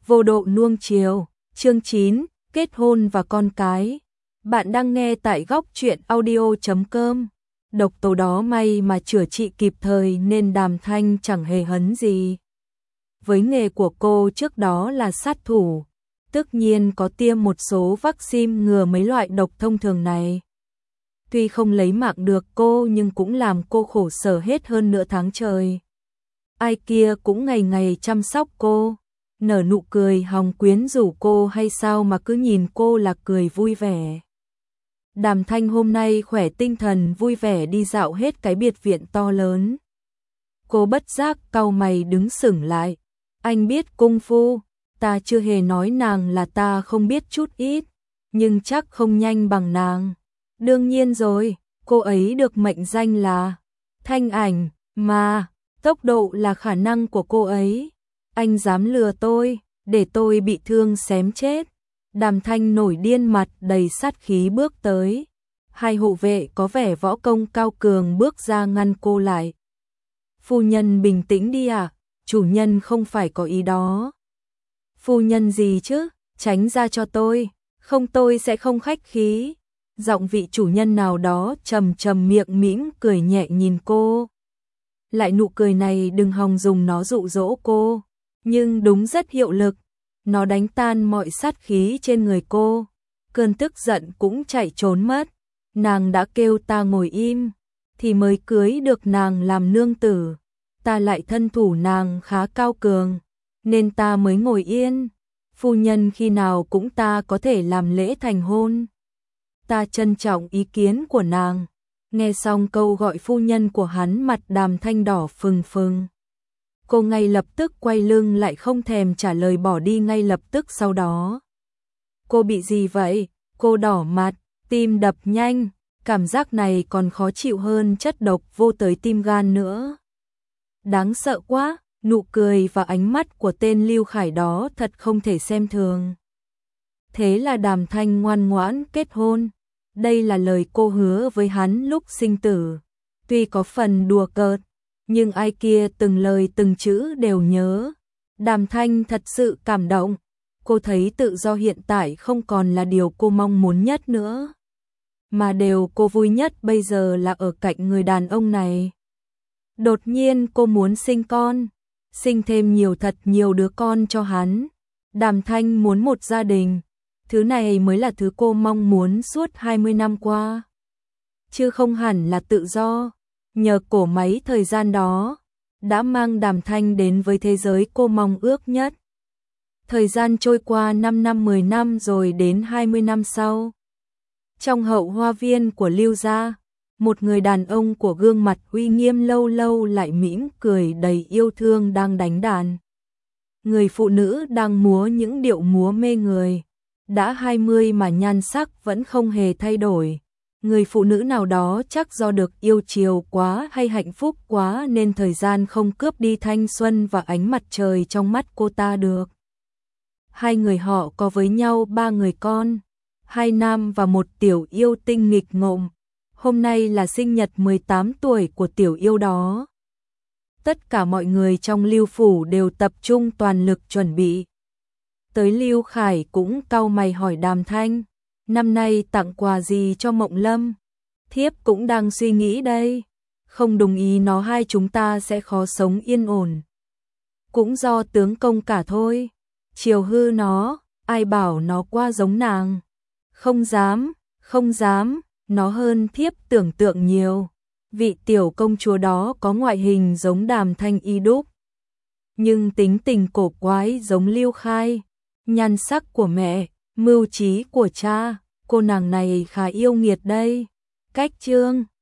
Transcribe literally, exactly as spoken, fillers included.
Vô độ nuông chiều, chương chín, kết hôn và con cái. Bạn đang nghe tại góc truyện audio chấm com. Độc tố đó may mà chữa trị kịp thời nên Đàm Thanh chẳng hề hấn gì. Với nghề của cô trước đó là sát thủ, tất nhiên có tiêm một số vaccine ngừa mấy loại độc thông thường này. Tuy không lấy mạng được cô nhưng cũng làm cô khổ sở hết hơn nửa tháng trời. Ai kia cũng ngày ngày chăm sóc cô, nở nụ cười hòng quyến rũ cô hay sao mà cứ nhìn cô là cười vui vẻ. Đàm Thanh hôm nay khỏe tinh thần vui vẻ đi dạo hết cái biệt viện to lớn. Cô bất giác cau mày đứng sững lại. Anh biết cung phu, ta chưa hề nói nàng là ta không biết chút ít, nhưng chắc không nhanh bằng nàng. Đương nhiên rồi, cô ấy được mệnh danh là Thanh Ảnh, mà tốc độ là khả năng của cô ấy. Anh dám lừa tôi, để tôi bị thương xém chết. Đàm Thanh nổi điên mặt đầy sát khí bước tới. Hai hộ vệ có vẻ võ công cao cường bước ra ngăn cô lại. Phu nhân bình tĩnh đi ạ, à? Chủ nhân không phải có ý đó. Phu nhân gì chứ, tránh ra cho tôi, không tôi sẽ không khách khí. Giọng vị chủ nhân nào đó trầm trầm miệng mỉm cười nhẹ nhìn cô. Lại nụ cười này đừng hòng dùng nó dụ dỗ cô, nhưng đúng rất hiệu lực. Nó đánh tan mọi sát khí trên người cô, cơn tức giận cũng chạy trốn mất. Nàng đã kêu ta ngồi im, thì mới cưới được nàng làm nương tử. Ta lại thân thủ nàng khá cao cường, nên ta mới ngồi yên. Phu nhân khi nào cũng ta có thể làm lễ thành hôn. Ta trân trọng ý kiến của nàng. Nghe xong câu gọi phu nhân của hắn, mặt Đàm Thanh đỏ phừng phừng. Cô ngay lập tức quay lưng lại không thèm trả lời, bỏ đi ngay lập tức sau đó. Cô bị gì vậy? Cô đỏ mặt, tim đập nhanh, cảm giác này còn khó chịu hơn chất độc vô tới tim gan nữa. Đáng sợ quá, nụ cười và ánh mắt của tên Lưu Khải đó thật không thể xem thường. Thế là Đàm Thanh ngoan ngoãn kết hôn. Đây là lời cô hứa với hắn lúc sinh tử. Tuy có phần đùa cợt, nhưng ai kia từng lời từng chữ đều nhớ. Đàm Thanh thật sự cảm động. Cô thấy tự do hiện tại không còn là điều cô mong muốn nhất nữa, mà điều cô vui nhất bây giờ là ở cạnh người đàn ông này. Đột nhiên cô muốn sinh con, sinh thêm nhiều thật nhiều đứa con cho hắn. Đàm Thanh muốn một gia đình. Thứ này mới là thứ cô mong muốn suốt hai mươi năm qua, chứ không hẳn là tự do. Nhờ cổ máy thời gian đó đã mang Đàm Thanh đến với thế giới cô mong ước nhất. Thời gian trôi qua năm năm mười năm rồi đến hai mươi năm sau. Trong hậu hoa viên của Lưu gia, một người đàn ông của gương mặt uy nghiêm lâu lâu lại mỉm cười đầy yêu thương đang đánh đàn. Người phụ nữ đang múa những điệu múa mê người. Đã hai mươi mà nhan sắc vẫn không hề thay đổi. Người phụ nữ nào đó chắc do được yêu chiều quá hay hạnh phúc quá nên thời gian không cướp đi thanh xuân và ánh mặt trời trong mắt cô ta được. Hai người họ có với nhau ba người con, hai nam và một tiểu yêu tinh nghịch ngợm. Hôm nay là sinh nhật mười tám tuổi của tiểu yêu đó. Tất cả mọi người trong Lưu phủ đều tập trung toàn lực chuẩn bị. Tới Lưu Khải cũng cau mày hỏi Đàm Thanh, năm nay tặng quà gì cho Mộng Lâm? Thiếp cũng đang suy nghĩ đây, không đồng ý nó hai chúng ta sẽ khó sống yên ổn. Cũng do tướng công cả thôi, chiều hư nó, ai bảo nó qua giống nàng. Không dám, không dám, nó hơn thiếp tưởng tượng nhiều. Vị tiểu công chúa đó có ngoại hình giống Đàm Thanh y đúc, nhưng tính tình cổ quái giống Lưu Khai. Nhan sắc của mẹ, mưu trí của cha, cô nàng này khá yêu nghiệt đây. Cách trương